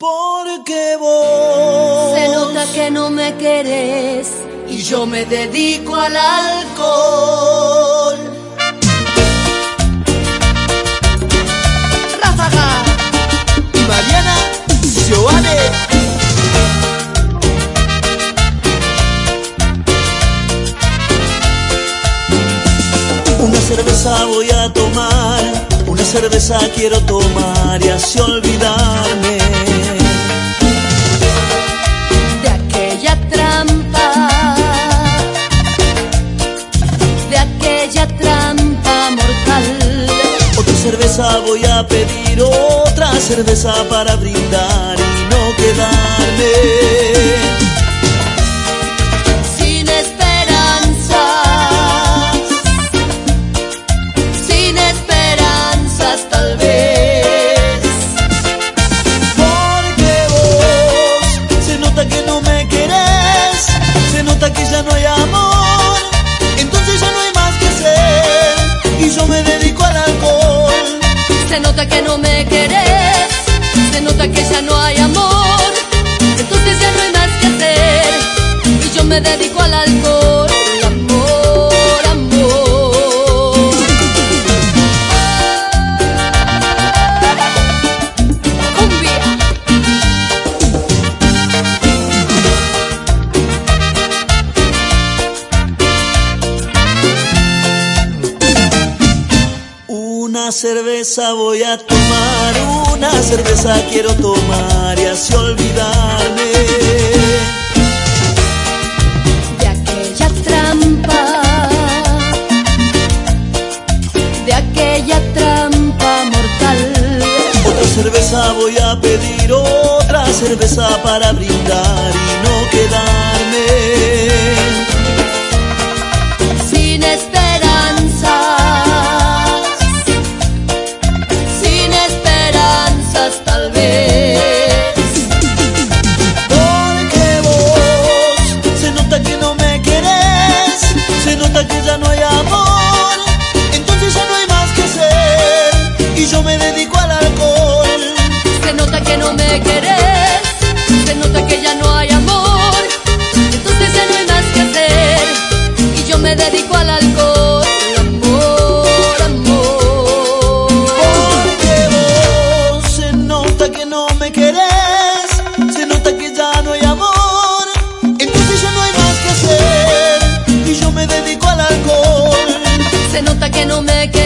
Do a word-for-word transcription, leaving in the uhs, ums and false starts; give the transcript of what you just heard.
Porque vos se nota que no me querés y yo me dedico al alcohol. Ráfaga y Mariana Giovanni. Una cerveza voy a tomar, una cerveza quiero tomar y así olvidarme de aquella trampa, de aquella trampa mortal. Otra cerveza voy a pedir, otra cerveza para brindar y no quedarme sin esperanzas, sin esperanzas tal vez. Porque vos se nota que no me querés, se nota que ya no hay amor, entonces ya no hay más que hacer y yo me dedico al alcohol. Se nota que no me querés, se nota que ya no hay amor, entonces ya no hay más que hacer y yo me dedico al alcohol. Amor, amor. Cumbia. Una cerveza voy a tomar, una cerveza quiero tomar y así olvidarme De aquella trampa, de aquella trampa mortal. Otra cerveza voy a pedir, otra cerveza para brindar y no quedarme Sin esperanzas, sin esperanzas tal vez. Porque vos se nota que no me querés, se nota que ya no hay amor, entonces ya no hay más que hacer y yo me dedico al alcohol. Se nota que no me querés, se nota que ya no hay amor, entonces ya no hay más que hacer y yo me dedico al alcohol. Amor, amor. Porque vos se nota que no me querés, se nota que ya no hay amor, entonces ya no hay más que hacer y yo me dedico al alcohol. Se nota que no me querés,